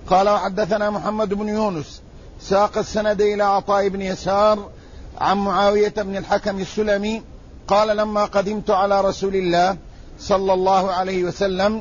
قال وحدثنا محمد بن يونس ساق السند إلى عطاء بن يسار عن معاوية بن الحكم السلمي قال لما قدمت على رسول الله صلى الله عليه وسلم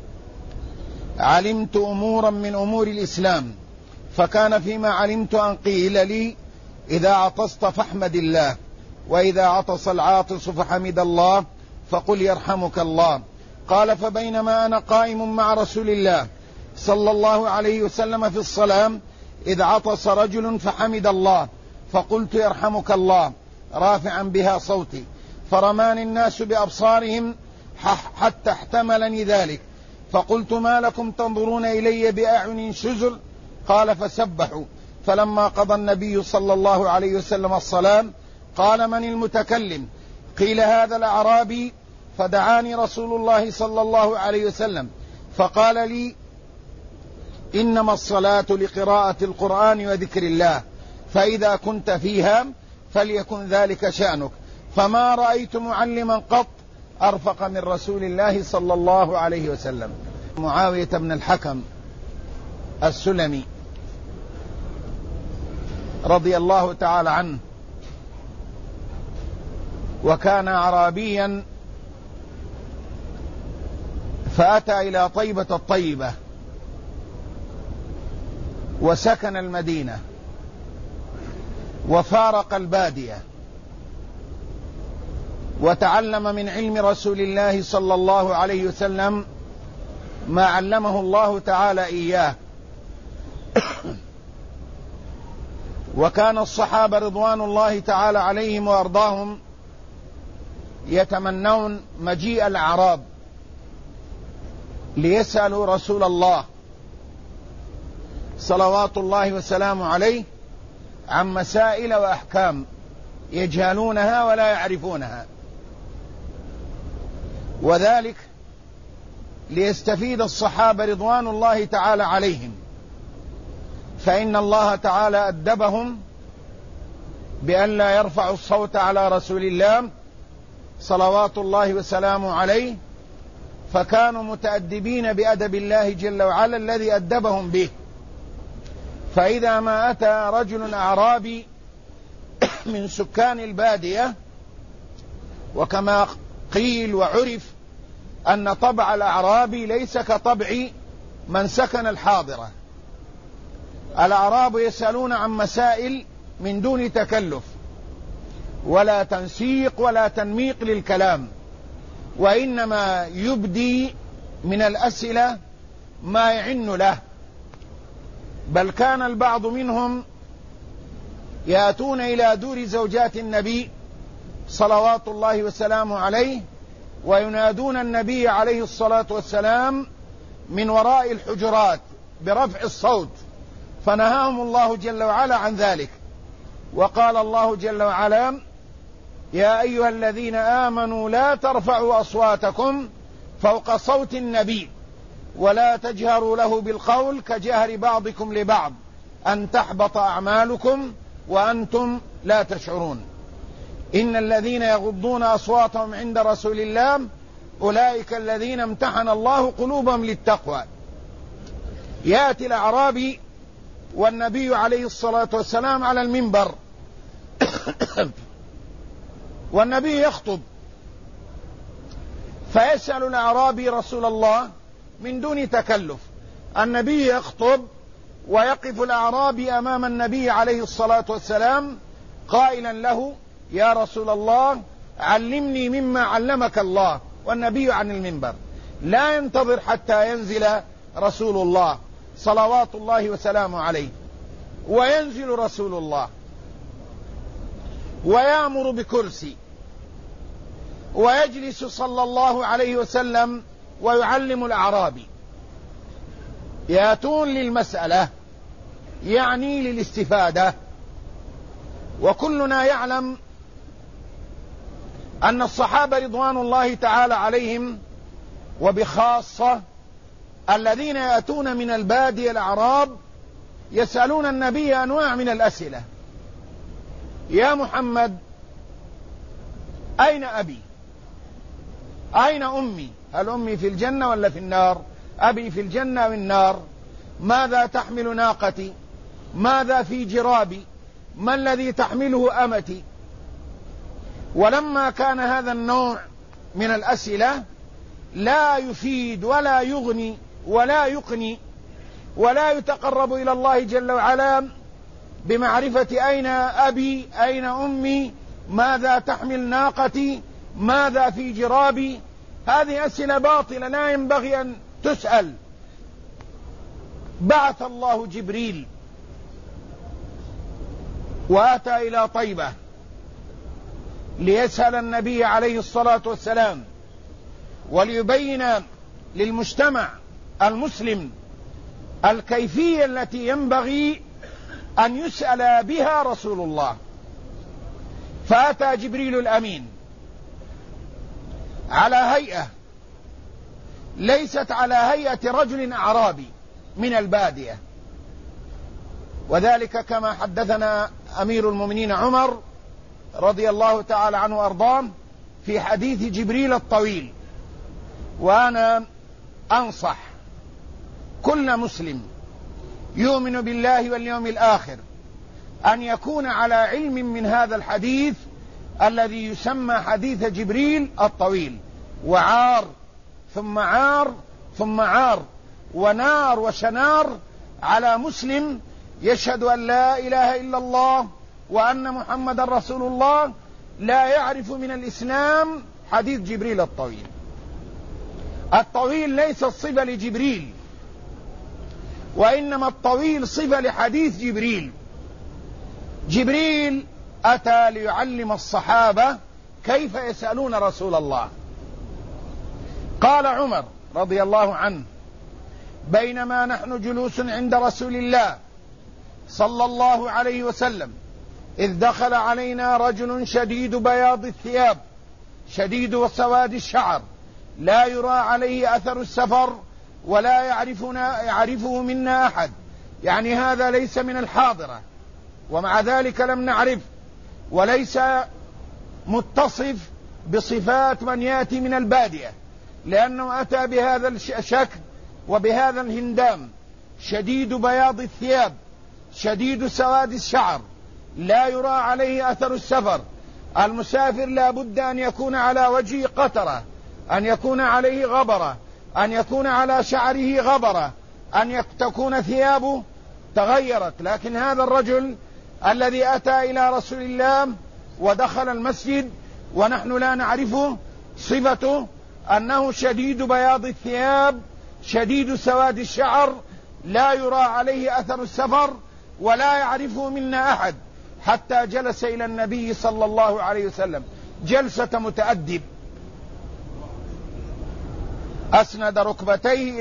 علمت أمورا من أمور الإسلام، فكان فيما علمت أن قيل لي إذا عطست فاحمد الله، وإذا عطس العاطس فحمد الله فقل يرحمك الله. قال فبينما أنا قائم مع رسول الله صلى الله عليه وسلم في الصلاة إذ عطس رجل فحمد الله فقلت يرحمك الله رافعا بها صوتي، فرماني الناس بأبصارهم حتى احتملني ذلك، فقلت ما لكم تنظرون إلي بأعين شزل؟ قال فسبحوا. فلما قضى النبي صلى الله عليه وسلم الصلاة قال من المتكلم؟ قيل هذا الأعرابي، فدعاني رسول الله صلى الله عليه وسلم فقال لي إنما الصلاة لقراءة القرآن وذكر الله، فإذا كنت فيها فليكن ذلك شأنك، فما رأيت معلما قط أرفق من رسول الله صلى الله عليه وسلم. معاوية بن الحكم السلمي رضي الله تعالى عنه، وكان أعرابيا فأتى إلى طيبة الطيبة وسكن المدينة وفارق البادية، وتعلم من علم رسول الله صلى الله عليه وسلم ما علمه الله تعالى إياه. وكان الصحابة رضوان الله تعالى عليهم وأرضاهم يتمنون مجيء الأعراب ليسألوا رسول الله صلوات الله وسلامه عليه عن مسائل وأحكام يجهلونها ولا يعرفونها، وذلك ليستفيد الصحابة رضوان الله تعالى عليهم، فإن الله تعالى أدبهم بأن لا يرفعوا الصوت على رسول الله صلوات الله وسلامه عليه، فكانوا متأدبين بأدب الله جل وعلا الذي أدبهم به. فإذا ما أتى رجل أعرابي من سكان البادية، وكما قيل وعرف أن طبع الأعرابي ليس كطبع من سكن الحاضرة، الأعراب يسألون عن مسائل من دون تكلف ولا تنسيق ولا تنميق للكلام، وإنما يبدي من الأسئلة ما يعن له. بل كان البعض منهم يأتون إلى دور زوجات النبي صلوات الله وسلامه عليه وينادون النبي عليه الصلاة والسلام من وراء الحجرات برفع الصوت، فنهاهم الله جل وعلا عن ذلك. وقال الله جل وعلا يا أيها الذين آمنوا لا ترفعوا أصواتكم فوق صوت النبي ولا تجهروا له بالقول كجهر بعضكم لبعض أن تحبط أعمالكم وأنتم لا تشعرون. إن الذين يغضون أصواتهم عند رسول الله أولئك الذين امتحن الله قلوبهم للتقوى. يأتي الأعرابي والنبي عليه الصلاة والسلام على المنبر والنبي يخطب، فيسأل الأعرابي رسول الله من دون تكلف. النبي يخطب ويقف الأعرابي أمام النبي عليه الصلاة والسلام قائلا له يا رسول الله علمني مما علمك الله، والنبي عن المنبر لا ينتظر حتى ينزل رسول الله صلوات الله وسلامه عليه. وينزل رسول الله ويأمر بكرسي ويجلس صلى الله عليه وسلم ويعلم الأعرابي. يأتون للمسألة يعني للاستفادة. وكلنا يعلم أن الصحابة رضوان الله تعالى عليهم وبخاصة الذين يأتون من البادية الأعراب يسألون النبي أنواع من الأسئلة. يا محمد أين أبي؟ أين أمي؟ هل أمي في الجنة ولا في النار؟ أبي في الجنة أو النار؟ ماذا تحمل ناقتي؟ ماذا في جرابي؟ ما الذي تحمله أمتي؟ ولما كان هذا النوع من الأسئلة لا يفيد ولا يغني ولا يقني ولا يتقرب إلى الله جل وعلا بمعرفة أين أبي، أين أمي، ماذا تحمل ناقتي، ماذا في جرابي، هذه أسئلة باطلة لا ينبغي أن تسأل. بعث الله جبريل وأتى إلى طيبة ليسأل النبي عليه الصلاة والسلام وليبين للمجتمع المسلم الكيفية التي ينبغي أن يسأل بها رسول الله. فأتى جبريل الأمين على هيئة ليست على هيئة رجل أعرابي من البادية، وذلك كما حدثنا أمير المؤمنين عمر رضي الله تعالى عنه وأرضاه في حديث جبريل الطويل. وأنا أنصح كل مسلم يؤمن بالله واليوم الآخر أن يكون على علم من هذا الحديث الذي يسمى حديث جبريل الطويل. وعار ثم عار ثم عار ونار وشنار على مسلم يشهد أن لا إله إلا الله وأن محمد رسول الله لا يعرف من الإسلام حديث جبريل الطويل. الطويل ليس الصفة لجبريل، وإنما الطويل صفة لحديث جبريل. جبريل أتى ليعلم الصحابة كيف يسألون رسول الله. قال عمر رضي الله عنه: بينما نحن جلوس عند رسول الله صلى الله عليه وسلم إذ دخل علينا رجل شديد بياض الثياب شديد سواد الشعر لا يرى عليه أثر السفر ولا يعرفه منا أحد، يعني هذا ليس من الحاضرة، ومع ذلك لم نعرف، وليس متصف بصفات من يأتي من البادية، لأنه أتى بهذا الشكل وبهذا الهندام، شديد بياض الثياب شديد سواد الشعر لا يرى عليه أثر السفر. المسافر لا بد أن يكون على وجهه قطرة، أن يكون عليه غبرة، أن يكون على شعره غبرة، أن تكون ثيابه تغيرت. لكن هذا الرجل الذي أتى إلى رسول الله ودخل المسجد ونحن لا نعرفه، صفته أنه شديد بياض الثياب شديد سواد الشعر لا يرى عليه أثر السفر ولا يعرفه منا أحد، حتى جلس إلى النبي صلى الله عليه وسلم جلسة متأدب، أسند ركبتيه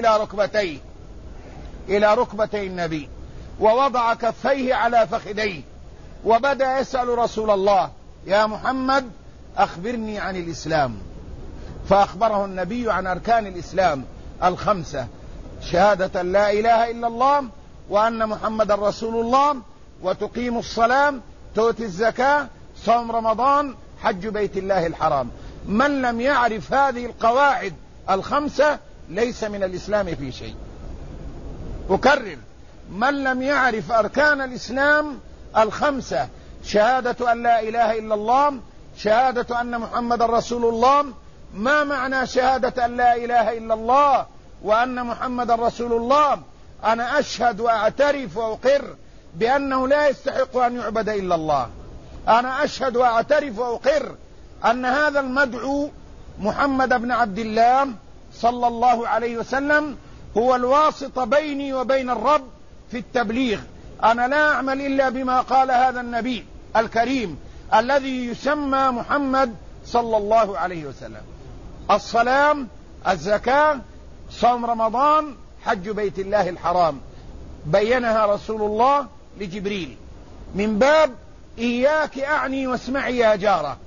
إلى ركبتي النبي ووضع كفيه على فخذيه وبدأ يسأل رسول الله: يا محمد أخبرني عن الإسلام. فأخبره النبي عن أركان الإسلام الخمسة: شهادة لا إله إلا الله وأن محمد رسول الله، وتقيم الصلاة، تؤتي الزكاة، صوم رمضان، حج بيت الله الحرام. من لم يعرف هذه القواعد الخمسة ليس من الإسلام في شيء. أكرر: من لم يعرف أركان الإسلام الخمسة: شهادة أن لا إله إلا الله، شهادة أن محمد رسول الله. ما معنى شهادة أن لا إله إلا الله وأن محمد رسول الله؟ أنا أشهد وأعترف وأقر بأنه لا يستحق أن يعبد إلا الله. أنا أشهد وأعترف وأقر أن هذا المدعو محمد بن عبد الله صلى الله عليه وسلم هو الواسط بيني وبين الرب في التبليغ. أنا لا أعمل إلا بما قال هذا النبي الكريم الذي يسمى محمد صلى الله عليه وسلم: الصلاة، الزكاة، صوم رمضان، حج بيت الله الحرام. بينها رسول الله لجبريل من باب إياك أعني واسمعي يا جارة.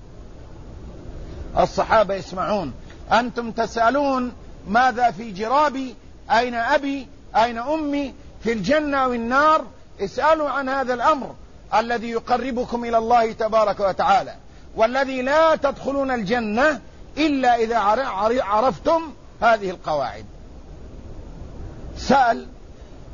الصحابة يسمعون، أنتم تسألون ماذا في جرابي، أين أبي، أين أمي، في الجنة أو النار. اسألوا عن هذا الأمر الذي يقربكم إلى الله تبارك وتعالى، والذي لا تدخلون الجنة إلا إذا عرفتم هذه القواعد. سأل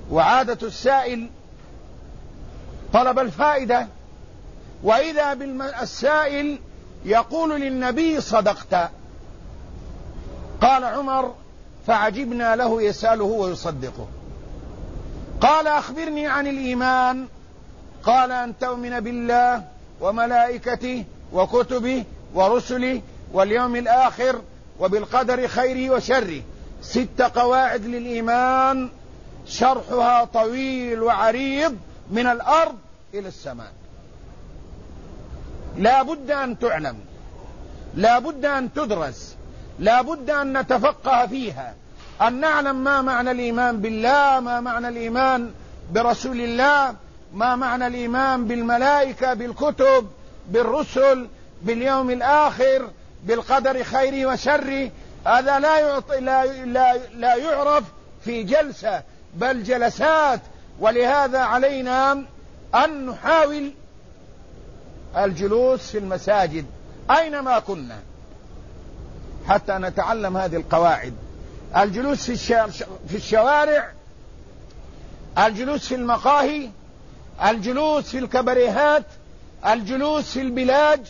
وعادة السائل طلب الفائدة، وإذا بالسائل يقول للنبي صدقت. قال عمر: فعجبنا له يسأله ويصدقه. قال: أخبرني عن الإيمان. قال: أن تؤمن بالله وملائكته وكتبه ورسله واليوم الآخر وبالقدر خيره وشره. 6 قواعد للإيمان شرحها طويل وعريض من الأرض إلى السماء، لا بد أن تعلم، لا بد أن تدرس، لا بد أن نتفقه فيها، أن نعلم ما معنى الإيمان بالله، ما معنى الإيمان برسول الله، ما معنى الإيمان بالملائكة، بالكتب، بالرسل، باليوم الآخر، بالقدر خيره وشره. هذا لا يعرف في جلسة، بل جلسات. ولهذا علينا أن نحاول الجلوس في المساجد أينما كنا حتى نتعلم هذه القواعد. الجلوس في الشوارع، الجلوس في المقاهي، الجلوس في الكبريهات، الجلوس في البلاج،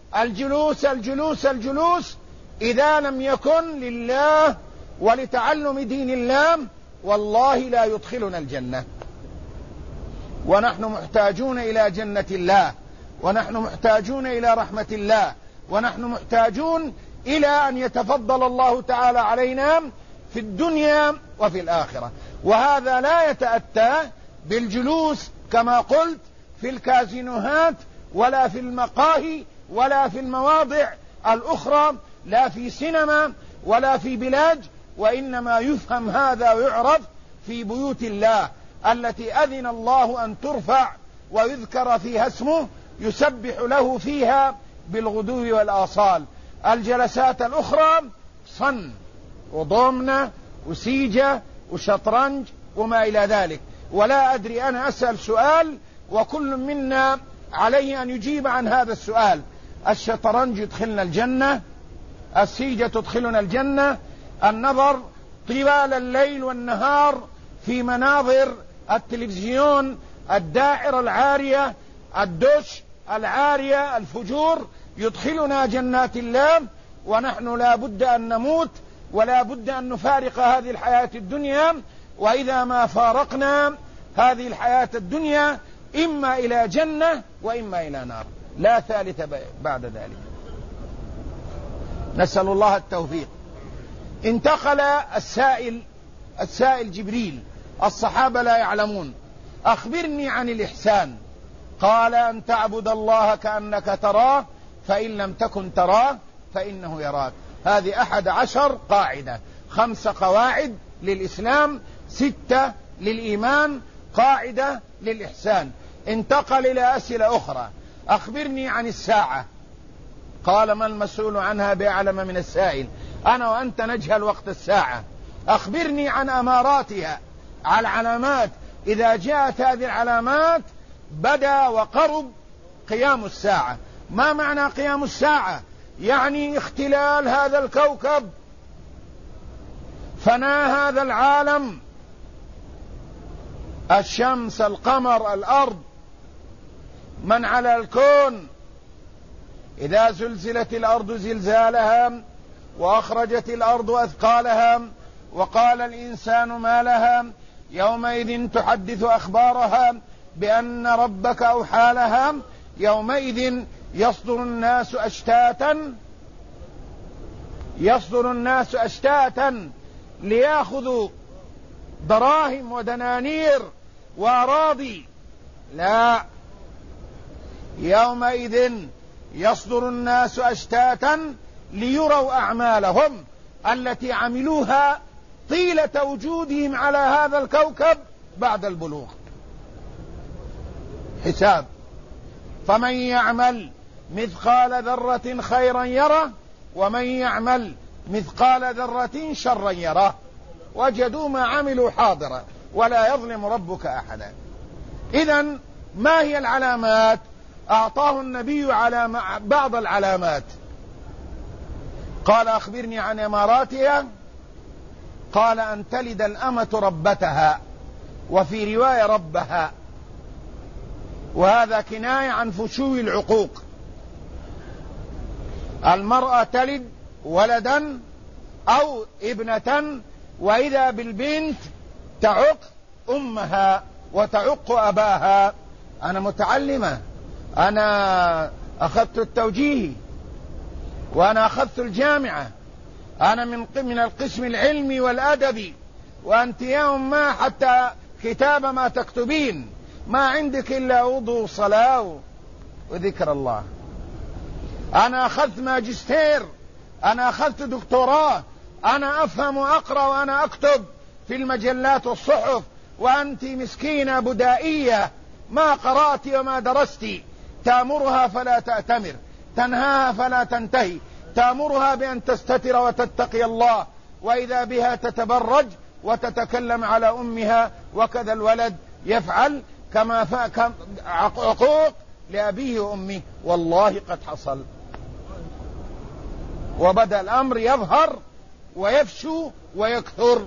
الجلوس إذا لم يكن لله ولتعلم دين الله والله لا يدخلنا الجنة. ونحن محتاجون إلى جنة الله، ونحن محتاجون إلى رحمة الله، ونحن محتاجون إلى أن يتفضل الله تعالى علينا في الدنيا وفي الآخرة. وهذا لا يتأتى بالجلوس كما قلت في الكازينوهات ولا في المقاهي ولا في المواضع الأخرى، لا في سينما ولا في بلاج، وإنما يفهم هذا ويعرف في بيوت الله التي أذن الله أن ترفع ويذكر فيها اسمه، يسبح له فيها بالغدو والآصال. الجلسات الأخرى صن وضمنة وسيجة وشطرنج وما إلى ذلك. ولا أدري، أنا أسأل سؤال وكل منا عليه أن يجيب عن هذا السؤال: الشطرنج يدخلنا الجنة؟ السيجة تدخلنا الجنة؟ النظر طوال الليل والنهار في مناظر التلفزيون، الدائرة العارية، الدش العارية، الفجور، يدخلنا جنات الله؟ ونحن لا بد أن نموت ولا بد أن نفارق هذه الحياة الدنيا، وإذا ما فارقنا هذه الحياة الدنيا إما إلى جنة وإما إلى نار، لا ثالث بعد ذلك. نسأل الله التوفيق. انتقل السائل جبريل، الصحابة لا يعلمون: أخبرني عن الإحسان. قال: أن تعبد الله كأنك تراه فإن لم تكن تراه فإنه يراك. هذه 11 قاعدة، 5 قواعد للإسلام، 6 للإيمان، قاعدة للإحسان. انتقل إلى أسئلة أخرى: أخبرني عن الساعة. قال: ما المسؤول عنها بأعلم من السائل؟ أنا وأنت نجهل وقت الساعة. أخبرني عن أماراتها، على العلامات، إذا جاءت هذه العلامات بدأ وقرب قيام الساعة. ما معنى قيام الساعة؟ يعني اختلال هذا الكوكب، فناء هذا العالم، الشمس، القمر، الأرض، من على الكون. إذا زلزلت الأرض زلزالها وأخرجت الأرض أثقالها وقال الإنسان ما لها يومئذ تحدث أخبارها بأن ربك أوحى لها يومئذ يصدر الناس أشتاتا ليأخذوا دراهم ودنانير وأراضي. لا، يومئذ يصدر الناس أشتاتا ليروا أعمالهم التي عملوها طيلة وجودهم على هذا الكوكب بعد البلوغ. حساب: فمن يعمل مثقال ذرة خيرا يره ومن يعمل مثقال ذرة شرا يره وجدوا ما عملوا حاضرا ولا يظلم ربك أحدا. إذن ما هي العلامات؟ أعطاه النبي بعض العلامات. قال: أخبرني عن أماراتها. قال: أن تلد الأمة ربتها وفي رواية ربها، وهذا كناية عن فشو العقوق. المرأة تلد ولدا أو ابنة، وإذا بالبنت تعق أمها وتعق أباها. أنا متعلمة، أنا أخذت التوجيهي، وأنا أخذت الجامعة، أنا من القسم العلمي والأدبي، وأنت يوم ما حتى كتاب ما تكتبين، ما عندك إلا وضوء وصلاة وذكر الله. أنا أخذت ماجستير، أنا أخذت دكتوراه، أنا أفهم وأقرأ وأنا أكتب في المجلات والصحف، وأنت مسكينة بدائية ما قرأت وما درست. تأمرها فلا تأتمر، تنهاها فلا تنتهي، تأمرها بأن تستتر وتتقي الله، وإذا بها تتبرج وتتكلم على أمها. وكذا الولد يفعل كما عقوق لأبيه وأمه. والله قد حصل، وبدأ الأمر يظهر ويفشو ويكثر.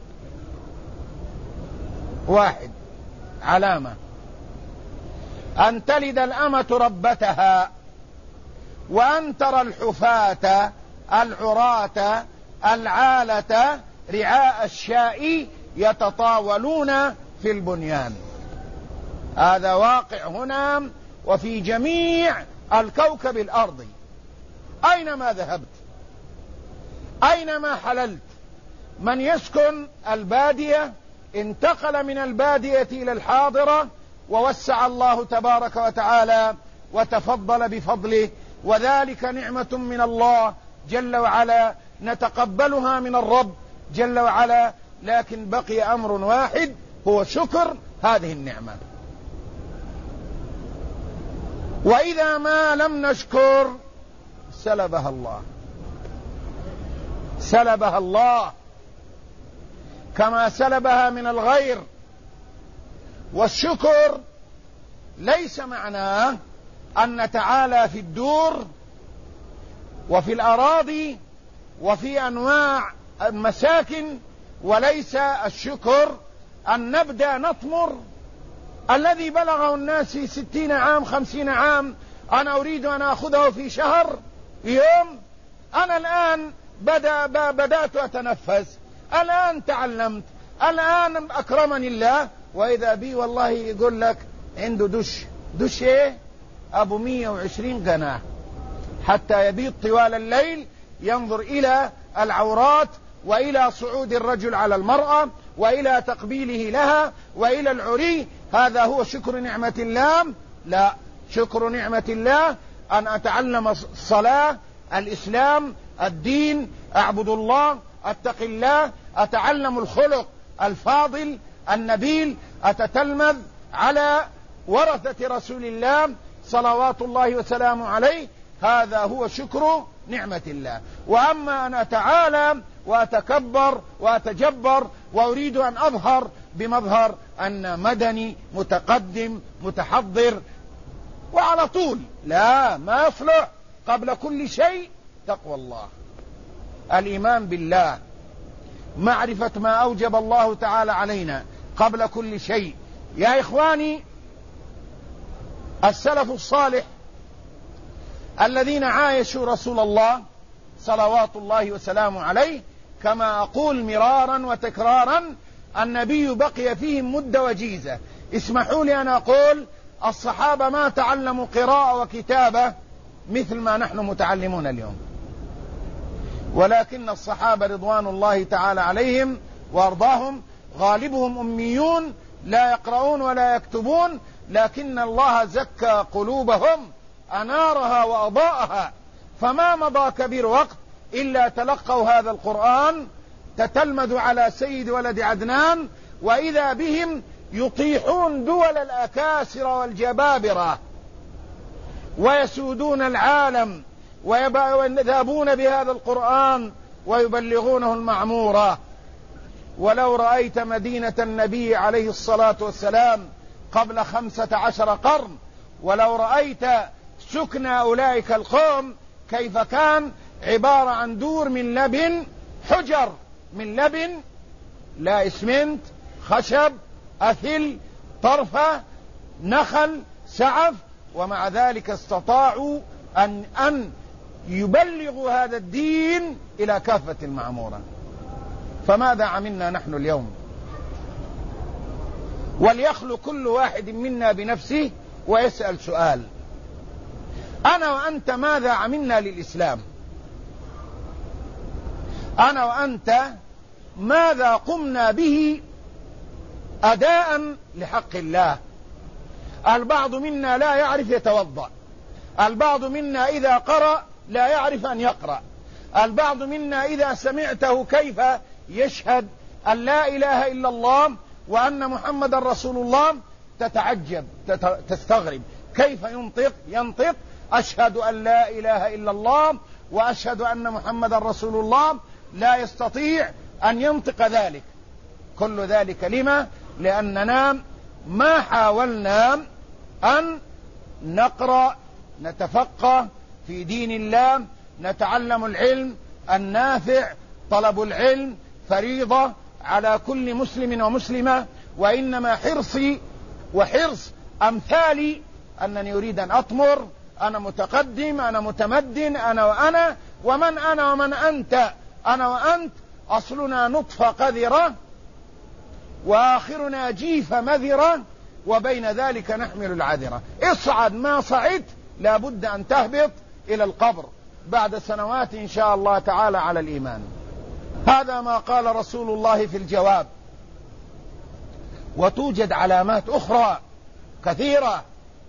واحد، علامة أن تلد الأمة ربتها، وأن ترى الحفاة العراة العالة رعاء الشاء يتطاولون في البنيان. هذا واقع هنا وفي جميع الكوكب الأرضي. أينما ذهبت، أينما حللت، من يسكن البادية انتقل من البادية إلى الحاضرة، ووسع الله تبارك وتعالى وتفضل بفضله، وذلك نعمة من الله جل وعلا نتقبلها من الرب جل وعلا. لكن بقي أمر واحد هو شكر هذه النعمة. وإذا ما لم نشكر سلبها الله، سلبها الله كما سلبها من الغير. والشكر ليس معناه أن نتعالى في الدور وفي الأراضي وفي أنواع المساكن، وليس الشكر أن نبدأ نطمر. الذي بلغه الناس في 60 عام 50 عام أنا أريد أن أخذه في شهر يوم. أنا الآن بدأت أتنفس، الآن تعلمت، الآن أكرمني الله. وإذا بي والله يقول لك عنده دش إيه أبو 120 قناة، حتى يبيض طوال الليل ينظر إلى العورات، وإلى صعود الرجل على المرأة، وإلى تقبيله لها، وإلى العري. هذا هو شكر نعمة الله؟ لا، شكر نعمة الله أن أتعلم الصلاة، الإسلام، الدين، أعبد الله، أتقي الله، أتعلم الخلق الفاضل النبيل، أتتلمذ على ورثة رسول الله صلوات الله وسلامه عليه. هذا هو شكر نعمة الله. وأما أن أتعالى وأتكبر وأتجبر وأريد أن أظهر بمظهر أن مدني متقدم متحضر وعلى طول، لا، ما يصلح. قبل كل شيء تقوى الله، الإيمان بالله، معرفة ما أوجب الله تعالى علينا قبل كل شيء. يا إخواني، السلف الصالح الذين عايشوا رسول الله صلوات الله وسلامه عليه، كما أقول مرارا وتكرارا، النبي بقي فيهم مدة وجيزة. اسمحوا لي أن أقول الصحابة ما تعلموا قراءة وكتابة مثل ما نحن متعلمون اليوم، ولكن الصحابة رضوان الله تعالى عليهم وأرضاهم غالبهم أميون لا يقرؤون ولا يكتبون، لكن الله زكى قلوبهم أنارها وأضاءها. فما مضى كبير وقت إلا تلقوا هذا القرآن، تتلمذوا على سيد ولد عدنان، وإذا بهم يطيحون دول الأكاسر والجبابرة ويسودون العالم ويذهبون بهذا القرآن ويبلغونه المعمورة. ولو رأيت مدينة النبي عليه الصلاة والسلام قبل 15 قرن، ولو رأيت سكن أولئك القوم كيف كان، عبارة عن دور من لبن، حجر من لبن، لا إسمنت، خشب أثل، طرفة، نخل، سعف، ومع ذلك استطاعوا أن يبلغوا هذا الدين إلى كافة المعمورة. فماذا عملنا نحن اليوم؟ وليخلو كل واحد منا بنفسه ويسأل سؤال: أنا وأنت ماذا عملنا للإسلام؟ أنا وأنت ماذا قمنا به أداء لحق الله؟ البعض منا لا يعرف يتوضأ، البعض منا إذا قرأ لا يعرف أن يقرأ، البعض منا إذا سمعته كيف يشهد أن لا إله إلا الله وأن محمد رسول الله تتعجب، تستغرب كيف ينطق أشهد أن لا إله إلا الله وأشهد أن محمد رسول الله، لا يستطيع أن ينطق ذلك. كل ذلك لما؟ لأننا ما حاولنا أن نقرأ، نتفقه في دين الله، نتعلم العلم النافع. طلب العلم فريضة على كل مسلم ومسلمة، وإنما حرصي وحرص أمثالي أنني أريد أن أطمر، أنا متقدم، أنا متمدن، أنا وأنا، ومن أنا ومن أنت، أنا وأنت أصلنا نطفة قذرة وآخرنا جيفة مذرة، وبين ذلك نحمل العذرة. اصعد ما صعدت لابد أن تهبط إلى القبر بعد سنوات إن شاء الله تعالى على الإيمان. هذا ما قال رسول الله في الجواب. وتوجد علامات أخرى كثيرة.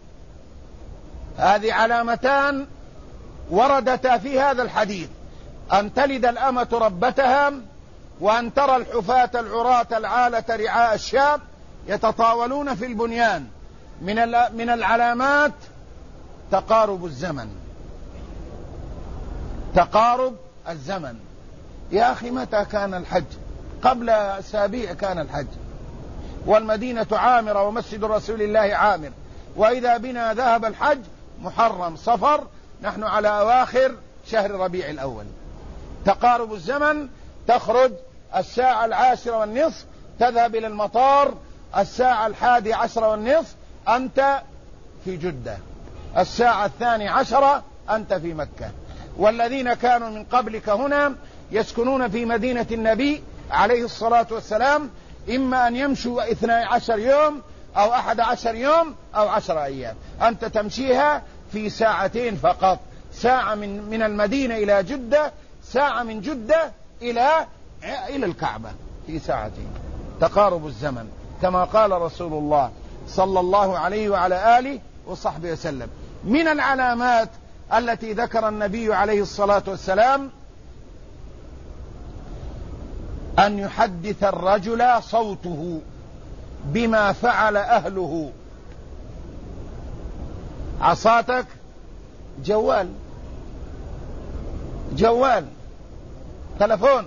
هذه علامتان وردتا في هذا الحديث: أن تلد الأمة ربتها، وأن ترى الحفاة العراة العالة رعاء الشام يتطاولون في البنيان. من العلامات تقارب الزمن. تقارب الزمن. يا أخي متى كان الحج؟ قبل أسابيع كان الحج، والمدينة عامرة ومسجد رسول الله عامر، وإذا بنا ذهب الحج محرم صفر، نحن على أواخر شهر ربيع الأول. تقارب الزمن. تخرج 10:10 تذهب إلى المطار 11:10 أنت في جدة، 12:00 أنت في مكة. والذين كانوا من قبلك هنا يسكنون في مدينة النبي عليه الصلاة والسلام إما أن يمشوا 12 يوم أو 11 يوم أو 10 أيام، أنت تمشيها في 2 فقط. ساعة من المدينة إلى جدة، ساعة من جدة إلى الكعبة في 2. تقارب الزمن كما قال رسول الله صلى الله عليه وعلى آله وصحبه وسلم. من العلامات التي ذكر النبي عليه الصلاة والسلام أن يحدث الرجل صوته بما فعل أهله. عصاتك جوال تلفون،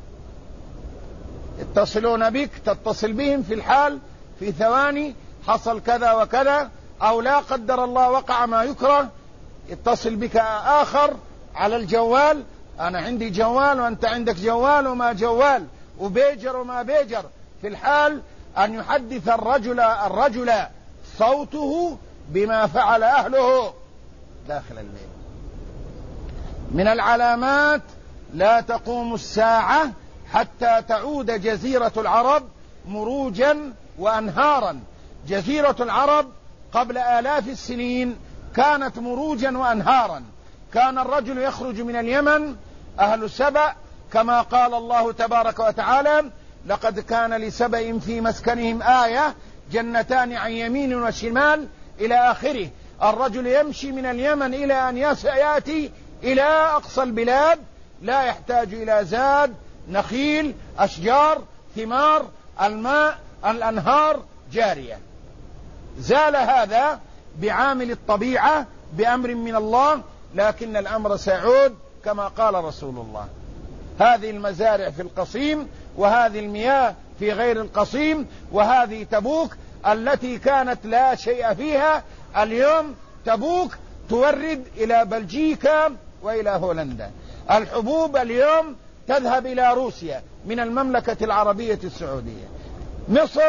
يتصلون بك، تتصل بهم في الحال، في ثواني حصل كذا وكذا، أو لا قدر الله وقع ما يكره، يتصل بك آخر على الجوال، أنا عندي جوال وأنت عندك جوال وما جوال، وبيجر وما بيجر. في الحال أن يحدث الرجل صوته بما فعل أهله داخل الليل. من العلامات لا تقوم الساعة حتى تعود جزيرة العرب مروجا وأنهارا. جزيرة العرب قبل آلاف السنين كانت مروجا وأنهارا. كان الرجل يخرج من اليمن، أهل سبأ، كما قال الله تبارك وتعالى: لقد كان لسبأ في مسكنهم آية جنتان عن يمين وشمال إلى آخره. الرجل يمشي من اليمن إلى أن يأتي إلى أقصى البلاد، لا يحتاج إلى زاد، نخيل، أشجار، ثمار، الماء، الأنهار جارية. زال هذا بعامل الطبيعة بأمر من الله، لكن الأمر سيعود كما قال رسول الله. هذه المزارع في القصيم، وهذه المياه في غير القصيم، وهذه تبوك التي كانت لا شيء فيها، اليوم تبوك تورد إلى بلجيكا وإلى هولندا. الحبوب اليوم تذهب إلى روسيا من المملكة العربية السعودية. مصر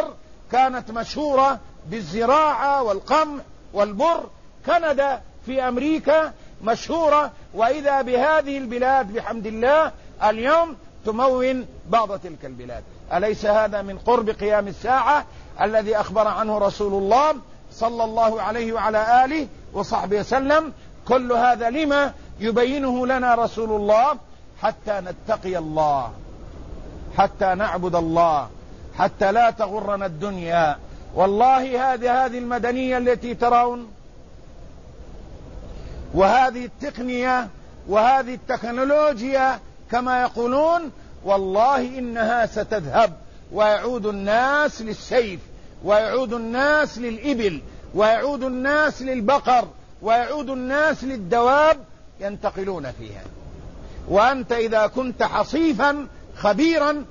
كانت مشهورة بالزراعة والقمح والبر. كندا في أمريكا مشهورة، وإذا بهذه البلاد بحمد الله اليوم تمون بعض تلك البلاد. أليس هذا من قرب قيام الساعة الذي أخبر عنه رسول الله صلى الله عليه وعلى آله وصحبه وسلم؟ كل هذا لما يبينه لنا رسول الله؟ حتى نتقي الله، حتى نعبد الله، حتى لا تغرنا الدنيا. والله هذه المدنية التي ترون، وهذه التقنية، وهذه التكنولوجيا كما يقولون، والله إنها ستذهب، ويعود الناس للسيف، ويعود الناس للإبل، ويعود الناس للبقر، ويعود الناس للدواب ينتقلون فيها. وأنت إذا كنت حصيفا خبيرا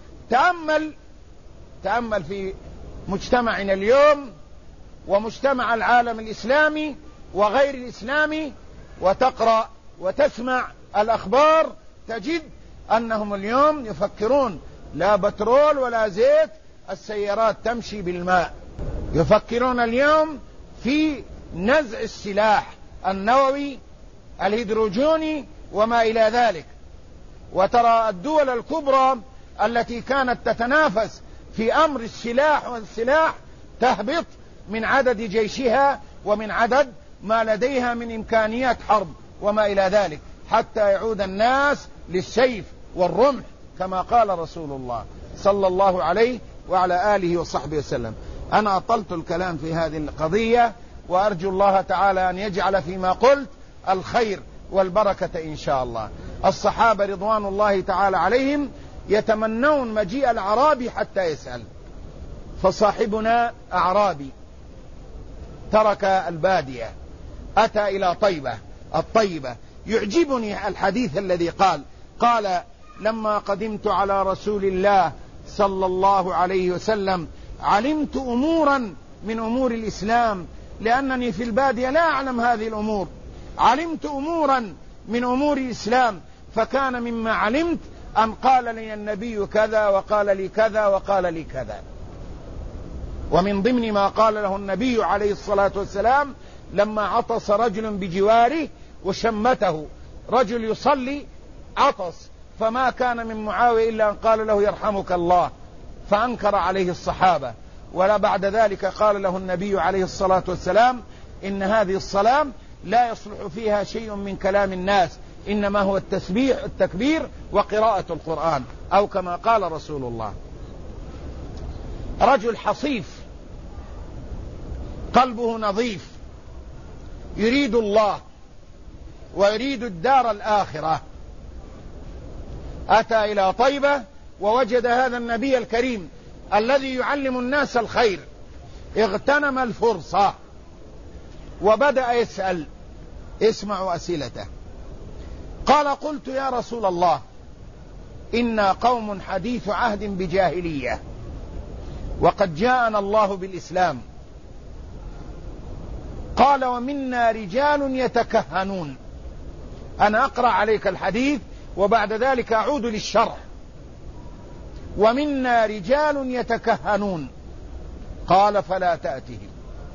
تأمل في مجتمعنا اليوم ومجتمع العالم الإسلامي وغير الإسلامي، وتقرأ وتسمع الأخبار، تجد أنهم اليوم يفكرون لا بترول ولا زيت، السيارات تمشي بالماء. يفكرون اليوم في نزع السلاح النووي الهيدروجيني وما إلى ذلك. وترى الدول الكبرى التي كانت تتنافس في أمر السلاح والسلاح تهبط من عدد جيشها ومن عدد ما لديها من إمكانيات حرب وما إلى ذلك، حتى يعود الناس للسيف والرمح كما قال رسول الله صلى الله عليه وعلى آله وصحبه وسلم. أنا أطلت الكلام في هذه القضية، وأرجو الله تعالى أن يجعل فيما قلت الخير والبركة إن شاء الله. الصحابة رضوان الله تعالى عليهم يتمنون مجيء الأعرابي حتى يسأل. فصاحبنا أعرابي ترك البادية أتى إلى الطيبة. يعجبني الحديث الذي قال لما قدمت على رسول الله صلى الله عليه وسلم علمت أمورا من أمور الإسلام، لأنني في البادية لا أعلم هذه الأمور. علمت أمورا من أمور الإسلام، فكان مما علمت أن قال لي النبي كذا وقال لي كذا وقال لي كذا. ومن ضمن ما قال له النبي عليه الصلاة والسلام لما عطس رجل بجواره وشمته، رجل يصلي عطس، فما كان من معاوية إلا أن قال له يرحمك الله، فأنكر عليه الصحابة. ولا بعد ذلك قال له النبي عليه الصلاة والسلام إن هذه الصلاة لا يصلح فيها شيء من كلام الناس، إنما هو التسبيح التكبير وقراءة القرآن، أو كما قال رسول الله. رجل حصيف قلبه نظيف، يريد الله ويريد الدار الآخرة، أتى إلى طيبة ووجد هذا النبي الكريم الذي يعلم الناس الخير، اغتنم الفرصة وبدأ يسأل. اسمعوا أسئلته. قال قلت يا رسول الله إنا قوم حديث عهد بجاهلية، وقد جاءنا الله بالإسلام. قال ومنا رجال يتكهنون. أنا أقرأ عليك الحديث وبعد ذلك أعود للشرح. ومنا رجال يتكهنون. قال فلا تأتهم.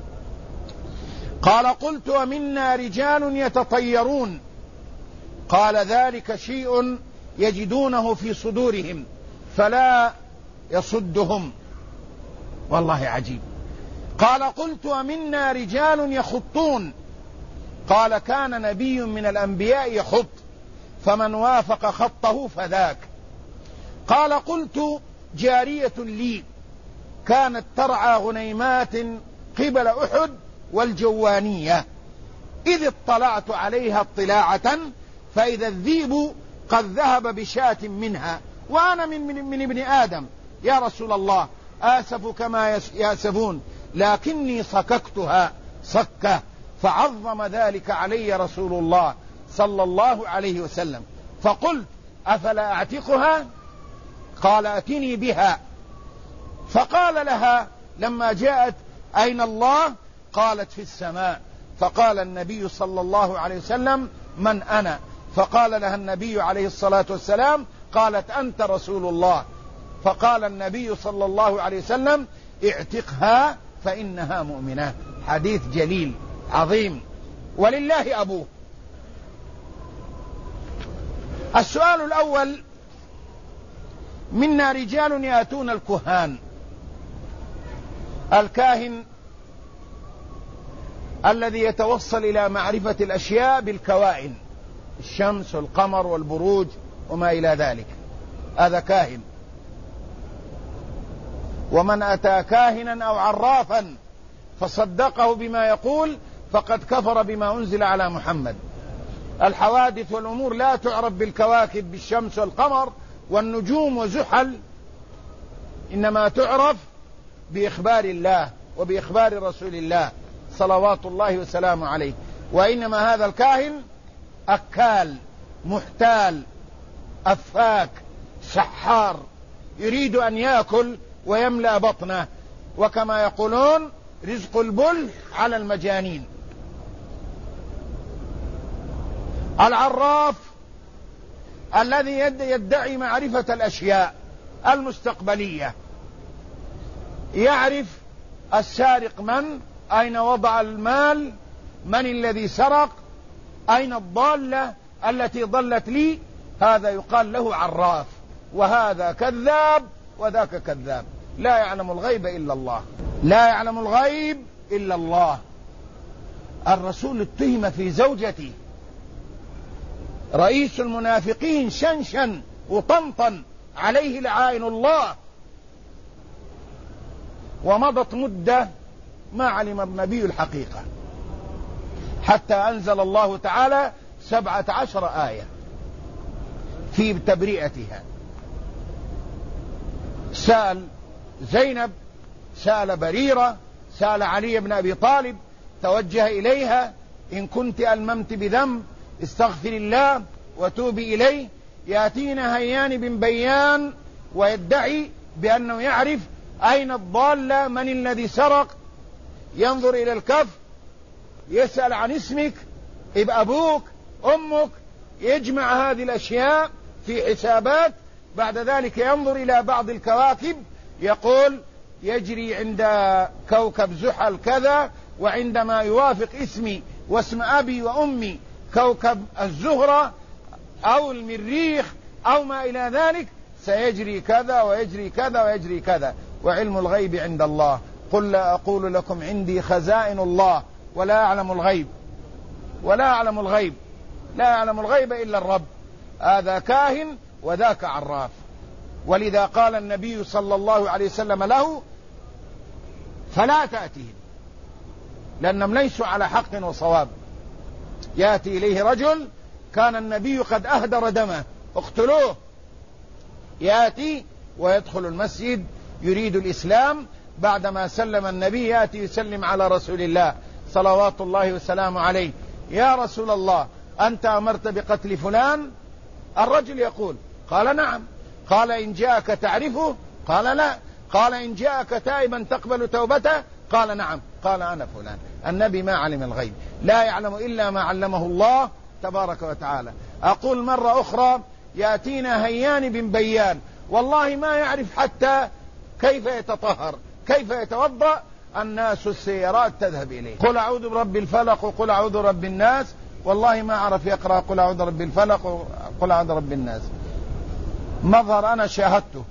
قال قلت ومنا رجال يتطيرون. قال ذلك شيء يجدونه في صدورهم فلا يصدهم. والله عجيب. قال قلت ومنا رجال يخطون. قال كان نبي من الأنبياء يخط، فمن وافق خطه فذاك. قال قلت جارية لي كانت ترعى غنيمات قبل أحد والجوانية، إذ اطلعت عليها اطلاعة فإذا الذيب قد ذهب بشاة منها، وأنا من ابن آدم يا رسول الله، آسف كما ياسفون، لكني صككتها صكة، فعظم ذلك علي رسول الله صلى الله عليه وسلم. فقلت أفلا أعتقها؟ قال أتني بها. فقال لها لما جاءت أين الله؟ قالت في السماء. فقال النبي صلى الله عليه وسلم من أنا؟ فقال لها النبي عليه الصلاة والسلام قالت أنت رسول الله. فقال النبي صلى الله عليه وسلم اعتقها فإنها مؤمنة. حديث جليل عظيم، ولله أبوه. السؤال الأول: منا رجال يأتون الكهان. الكاهن الذي يتوصل إلى معرفة الأشياء بالكوائن، الشمس والقمر والبروج وما إلى ذلك، هذا كاهن. ومن أتى كاهنا أو عرافا فصدقه بما يقول فقد كفر بما أنزل على محمد. الحوادث والأمور لا تعرف بالكواكب، بالشمس والقمر والنجوم وزحل، إنما تعرف بإخبار الله وبإخبار رسول الله صلوات الله وسلامه عليه. وإنما هذا الكاهن أكال، محتال، أفاك، سحار، يريد أن يأكل ويملأ بطنه، وكما يقولون رزق البل على المجانين. العراف الذي يدعي معرفة الأشياء المستقبلية، يعرف السارق من، أين وضع المال، من الذي سرق، أين الضالة التي ضلت لي، هذا يقال له عراف. وهذا كذاب وذاك كذاب، لا يعلم الغيب إلا الله، لا يعلم الغيب إلا الله. الرسول اتهم في زوجته، رئيس المنافقين شنشن وطنطن عليه لعائن الله، ومضت مدة ما علم النبي الحقيقة حتى أنزل الله تعالى 17 آية في تبرئتها. سأل زينب، سأل بريرة، سأل علي بن أبي طالب، توجه إليها: إن كنت ألممت بذنب استغفر الله وتوبي إليه. يأتينا هيان بن بيان ويدعي بأنه يعرف أين الضالة، من الذي سرق، ينظر إلى الكف، يسأل عن اسمك، يبقى أبوك، أمك، يجمع هذه الأشياء في حسابات. بعد ذلك ينظر إلى بعض الكواكب يقول يجري عند كوكب زحل كذا، وعندما يوافق اسمي واسم أبي وأمي كوكب الزهرة أو المريخ أو ما إلى ذلك سيجري كذا ويجري كذا ويجري كذا. وعلم الغيب عند الله. قل لا أقول لكم عندي خزائن الله ولا أعلم الغيب، ولا أعلم الغيب، لا يعلم الغيب إلا الرب. هذا كاهن وذاك عراف. ولذا قال النبي صلى الله عليه وسلم له: فلا تأتيهم، لأنهم ليسوا على حق وصواب. يأتي إليه رجل كان النبي قد أهدر دمه، اقتلوه، يأتي ويدخل المسجد يريد الإسلام، بعدما سلم النبي يأتي يسلم على رسول الله صلوات الله وسلامه عليه: يا رسول الله أنت أمرت بقتل فلان؟ الرجل يقول: قال نعم. قال: إن جاءك تعرفه؟ قال لا. قال: إن جاءك تائبا تقبل توبته؟ قال نعم. قال: أنا فلان. النبي ما علم الغيب، لا يعلم إلا ما علمه الله تبارك وتعالى. أقول مرة أخرى: يأتينا هيان بن بيان، والله ما يعرف حتى كيف يتطهر، كيف يتوضأ. الناس السيارات تذهب إليه، قل أعوذ برب الفلق وقل أعوذ برب الناس، والله ما عرف يقرأ قل أعوذ برب الفلق وقل أعوذ برب الناس. مظهر أنا شاهدته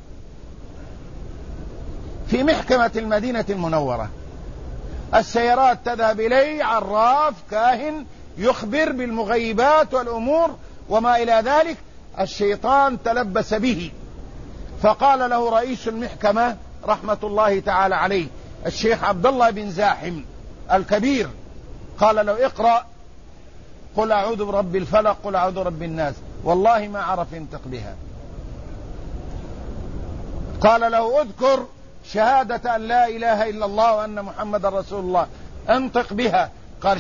في محكمة المدينة المنورة، السيارات تذهب إليه، عراف كاهن يخبر بالمغيبات والأمور وما إلى ذلك. الشيطان تلبس به، فقال له رئيس المحكمة رحمة الله تعالى عليه الشيخ عبد الله بن زاحم الكبير، قال له: اقرأ قل أعوذ برب الفلق قل أعوذ برب الناس. والله ما عرف ينطق بها. قال له: اذكر شهادة أن لا إله إلا الله وأن محمد رسول الله، انطق بها. قال: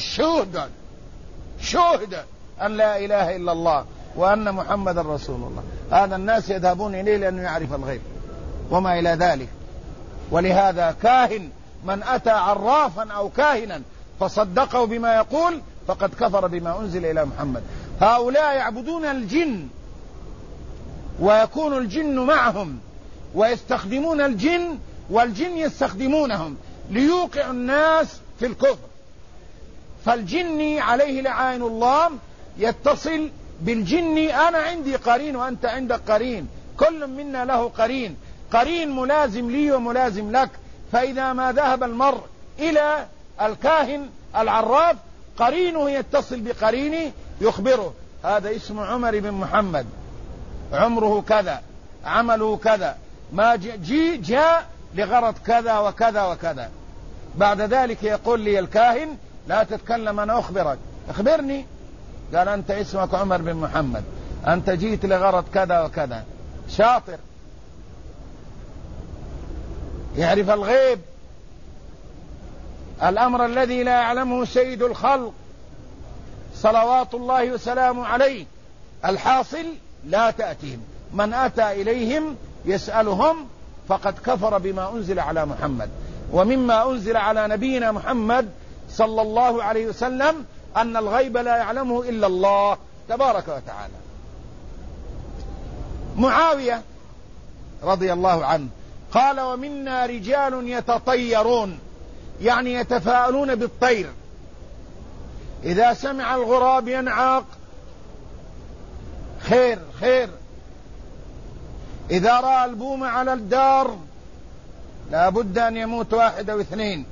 شهد أن لا إله إلا الله وأن محمد رسول الله. هذا الناس يذهبون إليه لأنه يعرف الغيب وما إلى ذلك. ولهذا كاهن من أتى عرافا أو كاهنا فصدقه بما يقول فقد كفر بما أنزل إلى محمد. هؤلاء يعبدون الجن ويكون الجن معهم ويستخدمون الجن والجن يستخدمونهم ليوقعوا الناس في الكفر. فالجن عليه لعائن الله يتصل بالجن، أنا عندي قرين وأنت عندك قرين، كل منا له قرين، قرين ملازم لي وملازم لك. فإذا ما ذهب المرء إلى الكاهن العراف قرينه يتصل بقرينه يخبره هذا اسم عمر بن محمد، عمره كذا، عمله كذا، ما جاء لغرض كذا وكذا وكذا. بعد ذلك يقول لي الكاهن لا تتكلم أنا أخبرك، اخبرني. قال أنت اسمك عمر بن محمد، أنت جيت لغرض كذا وكذا. شاطر، يعرف الغيب، الأمر الذي لا يعلمه سيد الخلق صلوات الله وسلامه عليه. الحاصل لا تأتيهم، من أتى إليهم يسألهم فقد كفر بما أنزل على محمد. ومما أنزل على نبينا محمد صلى الله عليه وسلم أن الغيب لا يعلمه إلا الله تبارك وتعالى. معاوية رضي الله عنه قال ومنا رجال يتطيرون، يعني يتفاءلون بالطير، إذا سمع الغراب ينعق خير خير، إذا رأى البوم على الدار لا بد أن يموت واحد أو اثنين.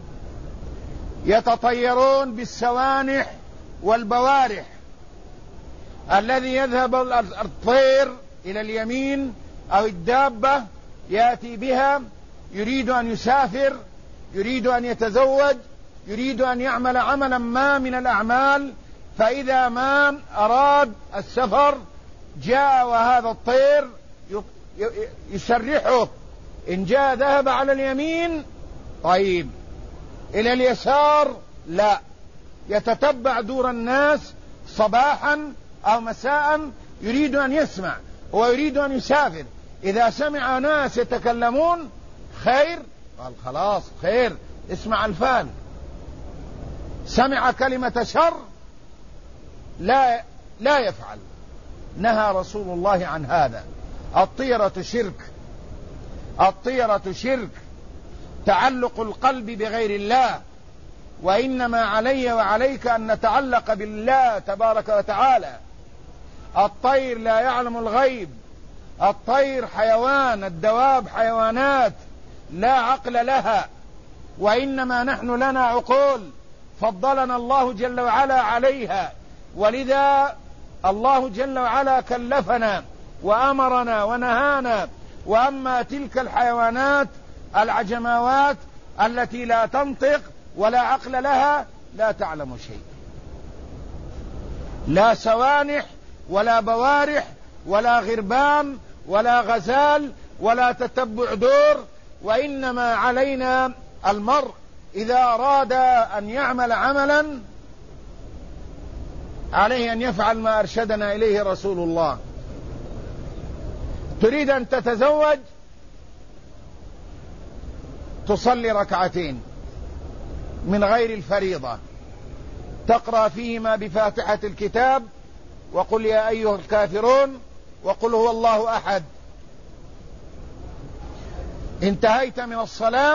يتطيرون بالسوانح والبوارح، الذي يذهب الطير إلى اليمين أو الدابة يأتي بها، يريد أن يسافر، يريد أن يتزوج، يريد أن يعمل عملا ما من الأعمال، فإذا ما أراد السفر جاء وهذا الطير يسرحه، إن جاء ذهب على اليمين طيب، إلى اليسار لا، يتتبع دور الناس صباحا أو مساء، يريد أن يسمع ويريد أن يسافر. إذا سمع ناس يتكلمون خير قال خلاص خير، اسمع الفال. سمع كلمة شر لا يفعل. نهى رسول الله عن هذا. الطيرة شرك، الطيرة شرك، تعلق القلب بغير الله. وإنما علي وعليك أن نتعلق بالله تبارك وتعالى. الطير لا يعلم الغيب، الطير حيوان، الدواب حيوانات لا عقل لها، وإنما نحن لنا عقول فضلنا الله جل وعلا عليها، ولذا الله جل وعلا كلفنا وأمرنا ونهانا. وأما تلك الحيوانات العجماوات التي لا تنطق ولا عقل لها لا تعلم شيء، لا سوانح ولا بوارح ولا غربان ولا غزال ولا تتبع دور. وإنما علينا المرء إذا أراد أن يعمل عملا عليه أن يفعل ما أرشدنا إليه رسول الله. تريد أن تتزوج تصلي ركعتين من غير الفريضة، تقرأ فيهما بفاتحة الكتاب وقل يا أيها الكافرون وقل هو الله أحد. انتهيت من الصلاة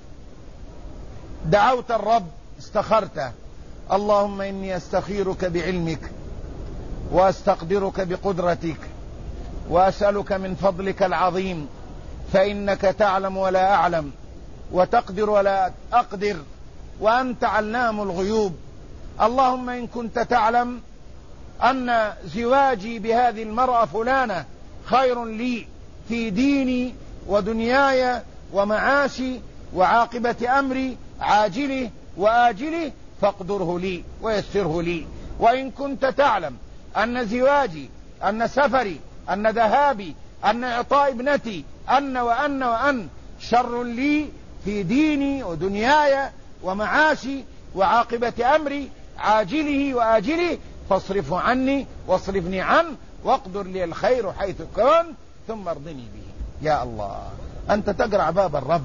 دعوت الرب، استخرته، اللهم إني أستخيرك بعلمك وأستقدرك بقدرتك وأسألك من فضلك العظيم، فإنك تعلم ولا أعلم وتقدر ولا أقدر وأنت علام الغيوب. اللهم إن كنت تعلم أن زواجي بهذه المرأة فلانة خير لي في ديني ودنياي ومعاشي وعاقبة أمري عاجله وآجله فاقدره لي ويسره لي. وإن كنت تعلم أن زواجي، أن سفري، أن ذهابي، أن إعطاء ابنتي، وأن شر لي في ديني ودنياي ومعاشي وعاقبة أمري عاجله وآجله فاصرفه عني واصرفني عنه واقدر لي الخير حيث كنت ثم ارضني به. يا الله، أنت تقرع باب الرب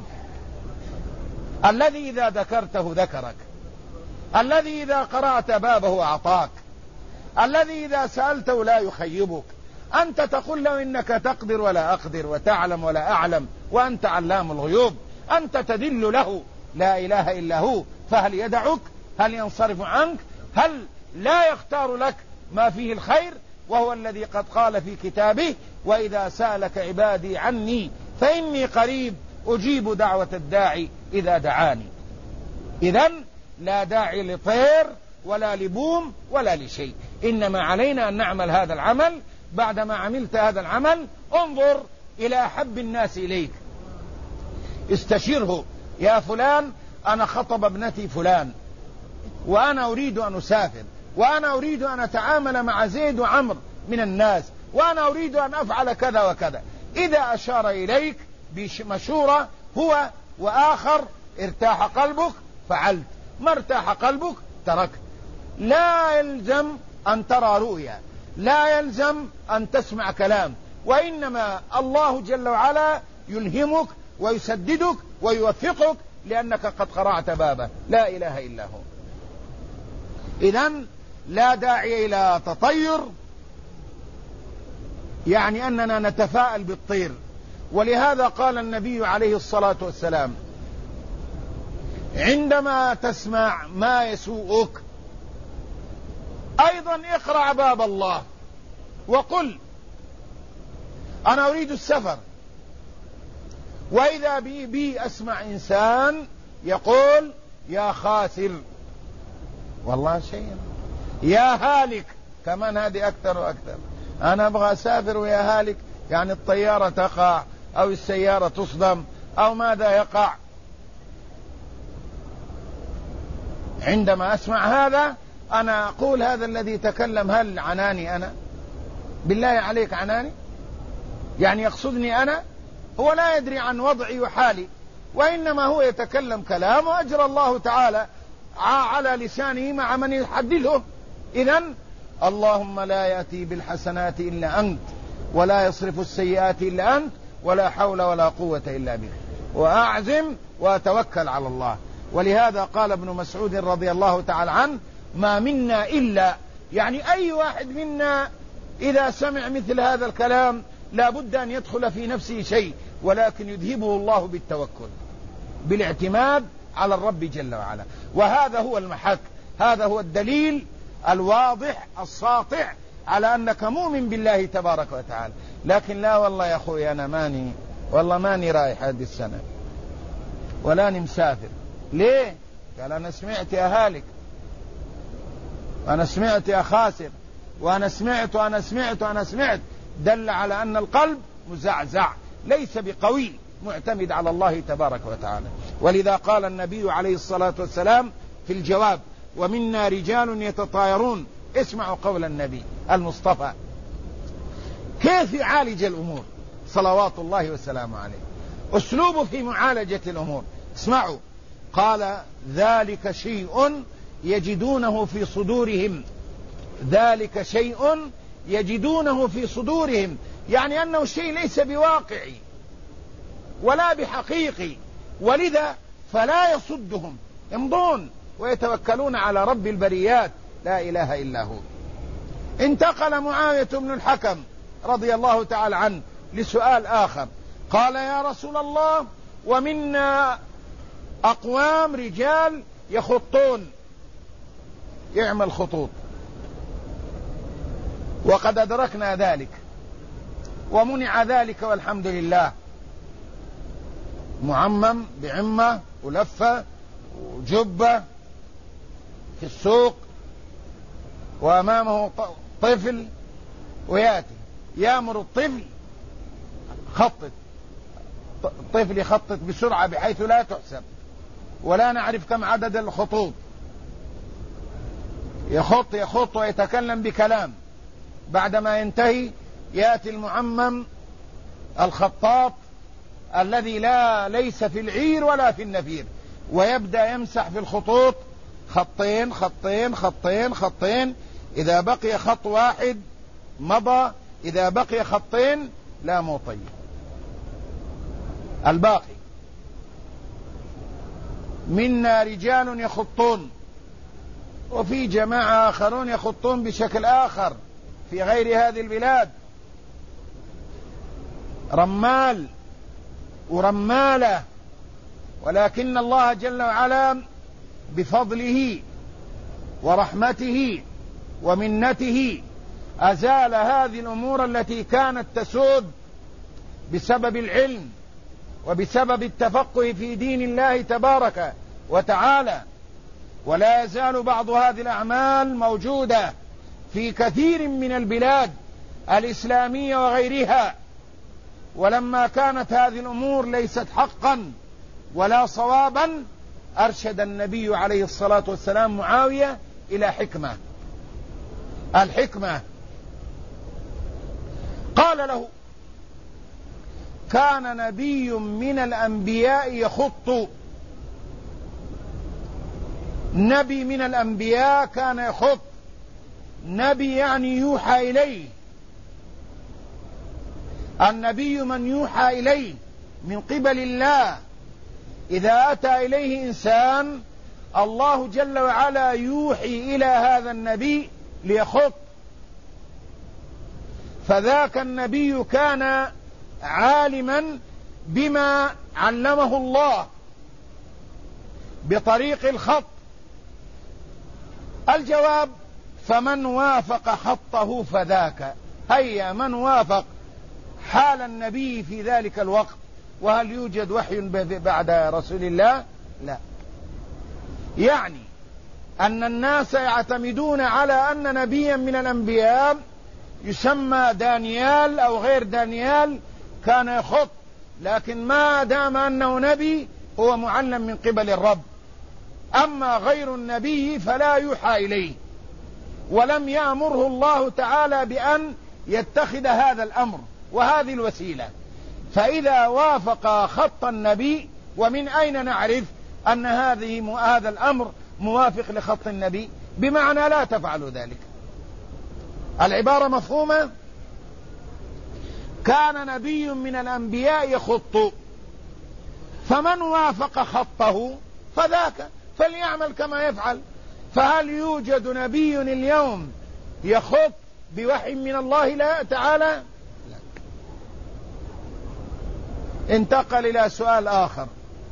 الذي إذا ذكرته ذكرك، الذي إذا قرأت بابه أعطاك، الذي إذا سألته لا يخيبك. أنت تقول له إنك تقدر ولا أقدر وتعلم ولا أعلم وأنت علام الغيوب، أنت تدل له لا إله إلا هو، فهل يدعك؟ هل ينصرف عنك؟ هل لا يختار لك ما فيه الخير؟ وهو الذي قد قال في كتابه: وإذا سألك عبادي عني فإني قريب أجيب دعوة الداعي إذا دعاني. إذن لا داعي لطير ولا لبوم ولا لشيء، إنما علينا أن نعمل هذا العمل. بعدما عملت هذا العمل انظر إلى أحب الناس إليك، استشيره: يا فلان أنا خطب ابنتي فلان، وأنا أريد أن أسافر، وأنا أريد أن أتعامل مع زيد وعمر من الناس، وأنا أريد أن أفعل كذا وكذا. إذا أشار إليك بمشورة هو وآخر ارتاح قلبك فعلت، ما ارتاح قلبك تركت. لا يلزم أن ترى رؤيا، لا يلزم أن تسمع كلام، وإنما الله جل وعلا يلهمك ويسددك ويوفقك لأنك قد قرعت بابه، لا إله إلا هو. إذن لا داعي إلى تطير، يعني أننا نتفاءل بالطير. ولهذا قال النبي عليه الصلاة والسلام: عندما تسمع ما يسوءك أيضا اقرع باب الله وقل: أنا أريد السفر، وإذا بي أسمع إنسان يقول: يا خاسر، والله شيء، يا هالك، كمان هذه أكثر وأكثر. أنا أبغى أسافر ويا هالك، يعني الطيارة تقع أو السيارة تصدم أو ماذا يقع. عندما أسمع هذا أنا أقول: هذا الذي تكلم هل عناني أنا؟ بالله عليك عناني؟ يعني يقصدني أنا؟ هو لا يدري عن وضعي وحالي، وإنما هو يتكلم كلام وأجرى الله تعالى على لسانه مع من يحدثه. إذن اللهم لا يأتي بالحسنات إلا أنت، ولا يصرف السيئات إلا أنت، ولا حول ولا قوة إلا بك، وأعزم وأتوكل على الله. ولهذا قال ابن مسعود رضي الله تعالى عنه: ما منا إلا، يعني أي واحد منا إذا سمع مثل هذا الكلام لا بد أن يدخل في نفسه شيء، ولكن يذهبه الله بالتوكل، بالاعتماد على الرب جل وعلا. وهذا هو المحك، هذا هو الدليل الواضح الساطع على أنك مؤمن بالله تبارك وتعالى. لكن لا والله يا أخوي أنا ماني رايح هذه السنة، ولا أنا مسافر. ليه؟ قال: أنا سمعت يا هالك، وأنا سمعت يا خاسر، وأنا سمعت. دل على أن القلب مزعزع، ليس بقوي معتمد على الله تبارك وتعالى. ولذا قال النبي عليه الصلاة والسلام في الجواب: ومنا رجال يتطايرون. اسمعوا قول النبي المصطفى كيف يعالج الأمور صلوات الله وسلامه عليه، أسلوبه في معالجة الأمور. اسمعوا، قال: ذلك شيء يجدونه في صدورهم، ذلك شيء يجدونه في صدورهم، يعني أنه شيء ليس بواقعي ولا بحقيقي، ولذا فلا يصدهم، يمضون ويتوكلون على رب البريات لا إله إلا هو. انتقل معاوية بن الحكم رضي الله تعالى عنه لسؤال آخر، قال: يا رسول الله، ومنا أقوام رجال يخطون، يعمل خطوط، وقد أدركنا ذلك ومنع ذلك والحمد لله، معمم بعمة ولفة وجبة في السوق، وأمامه طفل، ويأتي يأمر الطفل خطط، الطفل يخطط بسرعة بحيث لا تحسب، ولا نعرف كم عدد الخطوط، يخط ويتكلم بكلام. بعدما ينتهي يأتي المعمم الخطاط الذي ليس في العير ولا في النفير، ويبدأ يمسح في الخطوط خطين خطين خطين خطين، إذا بقي خط واحد مضى، إذا بقي خطين لا مطي الباقي. منا رجال يخطون، وفي جماعة آخرون يخطون بشكل آخر في غير هذه البلاد، رمال ورمالة، ولكن الله جل وعلا بفضله ورحمته ومنته أزال هذه الأمور التي كانت تسود بسبب العلم وبسبب التفقه في دين الله تبارك وتعالى. ولا يزال بعض هذه الأعمال موجودة في كثير من البلاد الإسلامية وغيرها. ولما كانت هذه الأمور ليست حقا ولا صوابا، أرشد النبي عليه الصلاة والسلام معاوية إلى حكمة. الحكمة قال له: كان نبي من الأنبياء يخط. نبي من الأنبياء كان يخط. نبي يعني يوحى إليه. النبي من يوحى إليه من قبل الله. إذا أتى إليه إنسان الله جل وعلا يوحي إلى هذا النبي ليخط. فذاك النبي كان عالما بما علمه الله بطريق الخط. الجواب: فمن وافق خطه فذاك. هيا من وافق حال النبي في ذلك الوقت. وهل يوجد وحي بعد رسول الله؟ لا. يعني أن الناس يعتمدون على أن نبيا من الأنبياء يسمى دانيال أو غير دانيال كان يخط، لكن ما دام أنه نبي هو معلم من قبل الرب. أما غير النبي فلا يوحى إليه، ولم يأمره الله تعالى بأن يتخذ هذا الأمر وهذه الوسيلة. فإذا وافق خط النبي، ومن أين نعرف أن هذا الأمر موافق لخط النبي؟ بمعنى لا تفعلوا ذلك. العبارة مفهومة؟ كان نبي من الأنبياء يخط، فمن وافق خطه فذاك فليعمل كما يفعل. فهل يوجد نبي اليوم يخط بوحي من الله لا تعالى؟ لا. انتقل إلى سؤال آخر.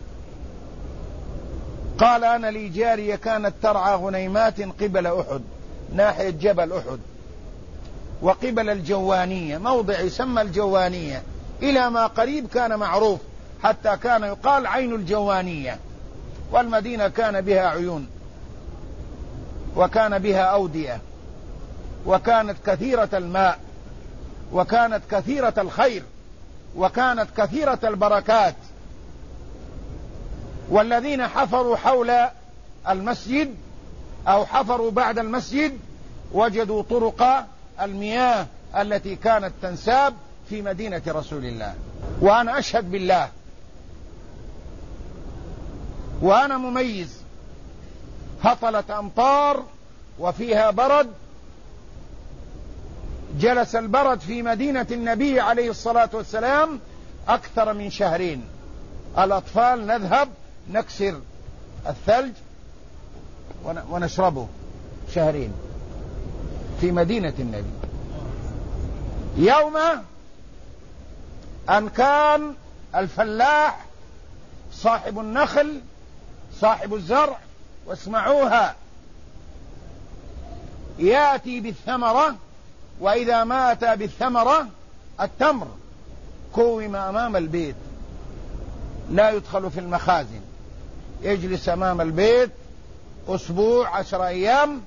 قال: أنا لي جارية كانت ترعى غنيمات قبل أحد، ناحية جبل أحد، وقبل الجوانية، موضع يسمى الجوانية، إلى ما قريب كان معروف، حتى كان يقال عين الجوانية. والمدينة كان بها عيون، وكان بها أودية، وكانت كثيرة الماء، وكانت كثيرة الخير، وكانت كثيرة البركات. والذين حفروا حول المسجد أو حفروا بعد المسجد وجدوا طرق المياه التي كانت تنساب في مدينة رسول الله. وأنا أشهد بالله وأنا مميز، هطلت أمطار وفيها برد. جلس البرد في مدينة النبي عليه الصلاة والسلام أكثر من شهرين. الأطفال نذهب نكسر الثلج ونشربه شهرين في مدينة النبي. يوم أن كان الفلاح صاحب النخل صاحب الزرع، واسمعوها، يأتي بالثمرة، وإذا ما أتى بالثمرة التمر كوم أمام البيت، لا يدخل في المخازن، يجلس أمام البيت أسبوع 10 أيام.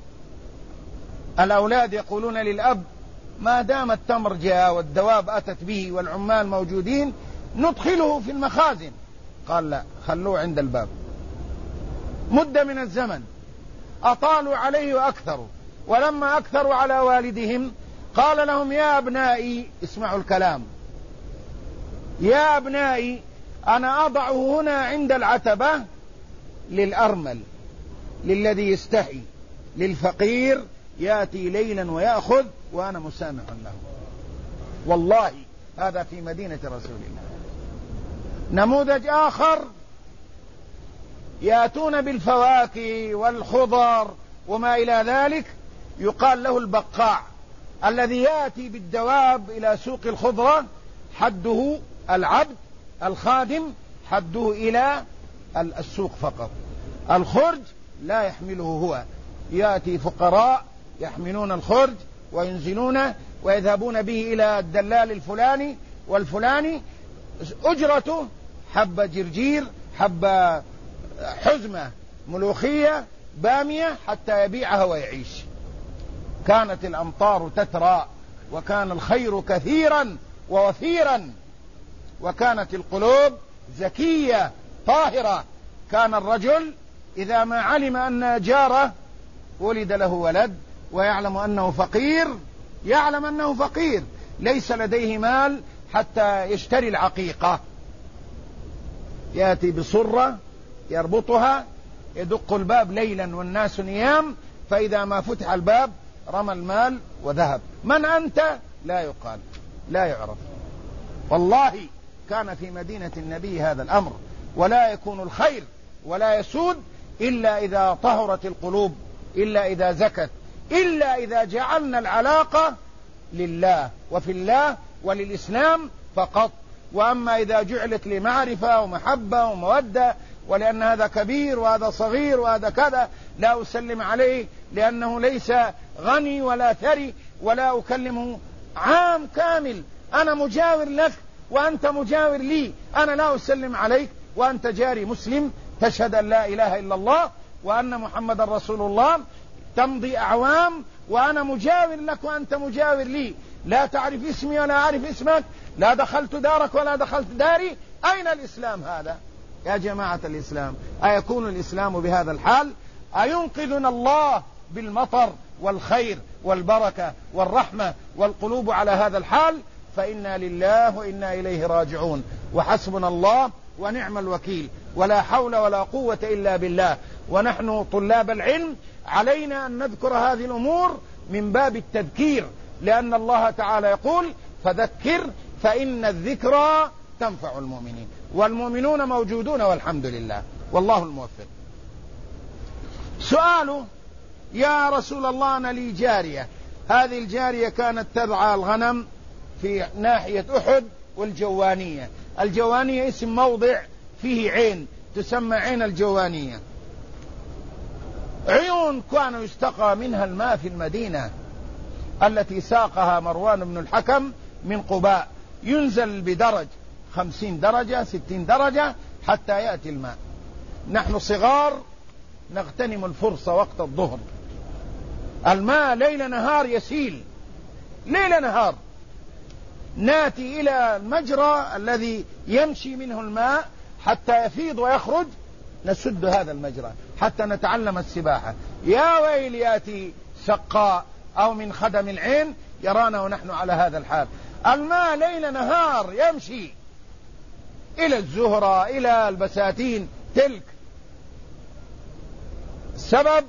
الأولاد يقولون للأب: ما دام التمر جاء والدواب أتت به والعمال موجودين ندخله في المخازن. قال: لا، خلوه عند الباب. مدة من الزمن أطالوا عليه وأكثروا، ولما أكثروا على والدهم قال لهم: يا أبنائي، اسمعوا الكلام، يا أبنائي، أنا أضعه هنا عند العتبة للأرمل، للذي يستحي، للفقير يأتي ليلا ويأخذ وأنا مسامح له. والله هذا في مدينة رسول الله. نموذج آخر: يأتون بالفواكه والخضر وما إلى ذلك، يقال له البقاع، الذي يأتي بالدواب إلى سوق الخضرة، حده العبد الخادم حده إلى السوق فقط، الخرج لا يحمله هو، يأتي فقراء يحملون الخرج وينزلونه ويذهبون به إلى الدلال الفلاني والفلاني، أجرته حبة جرجير، حبة حزمة ملوخية بامية حتى يبيعها ويعيش. كانت الأمطار تترى، وكان الخير كثيرا ووفيرا، وكانت القلوب زكية طاهرة. كان الرجل إذا ما علم أن جاره ولد له ولد ويعلم أنه فقير، يعلم أنه فقير ليس لديه مال حتى يشتري العقيقة، يأتي بصرة يربطها، يدق الباب ليلا والناس نيام، فإذا ما فتح الباب رمى المال وذهب. من أنت؟ لا يقال، لا يعرف. والله كان في مدينة النبي هذا الأمر، ولا يكون الخير ولا يسود إلا إذا طهرت القلوب، إلا إذا زكت، إلا إذا جعلنا العلاقة لله وفي الله وللإسلام فقط. وأما إذا جعلت لمعرفة ومحبة ومودة، ولأن هذا كبير وهذا صغير وهذا كذا، لا أسلم عليه لأنه ليس غني ولا ثري، ولا أكلمه عام كامل، أنا مجاور لك وأنت مجاور لي، أنا لا أسلم عليك وأنت جاري مسلم تشهد أن لا إله إلا الله وأن محمد رسول الله، تمضي أعوام وأنا مجاور لك وأنت مجاور لي، لا تعرف اسمي ولا أعرف اسمك، لا دخلت دارك ولا دخلت داري. أين الإسلام هذا يا جماعة الإسلام؟ أيكون الإسلام بهذا الحال؟ أينقذنا الله بالمطر والخير والبركة والرحمة والقلوب على هذا الحال؟ فإنا لله وإنا إليه راجعون، وحسبنا الله ونعم الوكيل، ولا حول ولا قوة إلا بالله. ونحن طلاب العلم علينا أن نذكر هذه الأمور من باب التذكير، لأن الله تعالى يقول فذكر فإن الذكرى تنفع المؤمنين، والمؤمنون موجودون والحمد لله، والله الموفق. سؤاله: يا رسول الله أنا لي جارية، هذه الجارية كانت ترعى الغنم في ناحية أحد والجوانية. الجوانية اسم موضع فيه عين تسمى عين الجوانية، عيون كانوا يستقى منها الماء في المدينة التي ساقها مروان بن الحكم من قباء، ينزل بدرج 50 درجة 60 درجة حتى يأتي الماء. نحن صغار نغتنم الفرصة وقت الظهر، الماء ليل نهار يسيل، ليل نهار، ناتي إلى المجرى الذي يمشي منه الماء حتى يفيض ويخرج، نسد هذا المجرى حتى نتعلم السباحة. يا ويل يأتي سقاء أو من خدم العين يرانا ونحن على هذا الحال. الماء ليل نهار يمشي إلى الزهرة إلى البساتين تلك. السبب: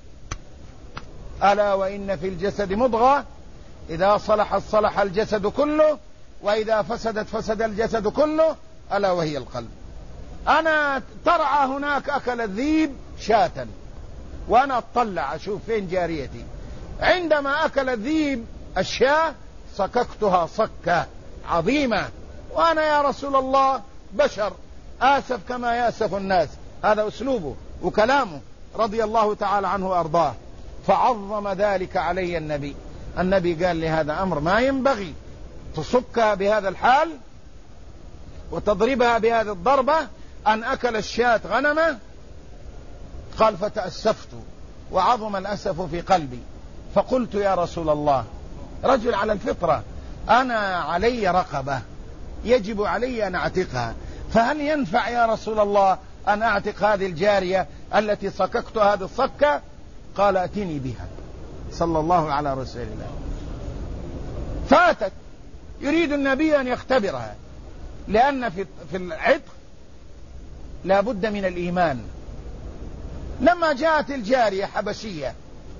ألا وإن في الجسد مضغة إذا صلحت صلح الجسد كله وإذا فسدت فسد الجسد كله، ألا وهي القلب. أنا ترعى هناك أكل الذيب شاة وأنا أطلع أشوف فين جاريتي، عندما أكل الذيب الشاة صككتها صكة عظيمة، وأنا يا رسول الله بشر آسف كما يأسف الناس. هذا أسلوبه وكلامه رضي الله تعالى عنه وأرضاه. فعظم ذلك علي النبي قال لي هذا أمر ما ينبغي تصكها بهذا الحال وتضربها بهذه الضربة. أن أكل الشاة غنمة، قال فتأسفت وعظم الأسف في قلبي، فقلت يا رسول الله رجل على الفطرة، أنا علي رقبة يجب علي أن أعتقها، فهل ينفع يا رسول الله أن أعتق هذه الجارية التي صككت هذه الصكة؟ قال أتني بها صلى الله على رسول الله. فاتت يريد النبي أن يختبرها، لأن في العتق لا بد من الإيمان. لما جاءت الجارية حبشية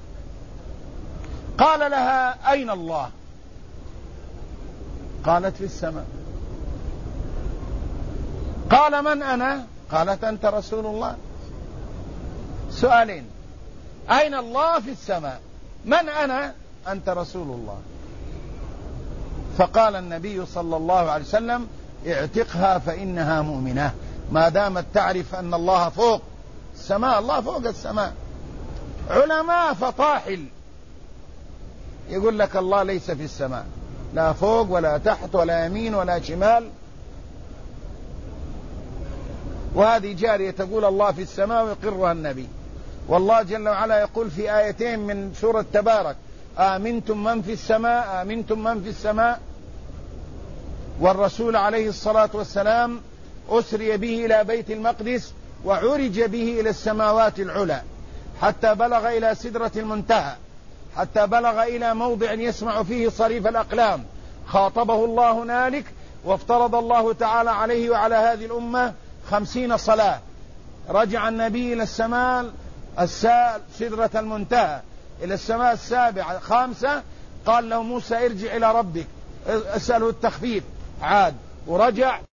قال لها أين الله؟ قالت في السماء. قال من أنا؟ قالت أنت رسول الله. سؤالين: أين الله؟ في السماء. من أنا؟ أنت رسول الله. فقال النبي صلى الله عليه وسلم: اعتقها فإنها مؤمنة، ما دامت تعرف أن الله فوق السماء. الله فوق السماء. علماء فطاحل يقول لك الله ليس في السماء، لا فوق ولا تحت ولا يمين ولا شمال. وهذه جارية تقول الله في السماء ويقرها النبي. والله جل وعلا يقول في آيتين من سورة تبارك: آمنتم من في السماء، آمنتم من في السماء. والرسول عليه الصلاة والسلام أسري به إلى بيت المقدس وعرج به إلى السماوات العلى حتى بلغ إلى سدرة المنتهى، حتى بلغ إلى موضع يسمع فيه صريف الأقلام. خاطبه الله هنالك، وافترض الله تعالى عليه وعلى هذه الأمة 50 صلاة. رجع النبي إلى السماء سدرة المنتهى، إلى السماء السابعة 5. قال له موسى: ارجع إلى ربك اسأله التخفيف. عاد ورجع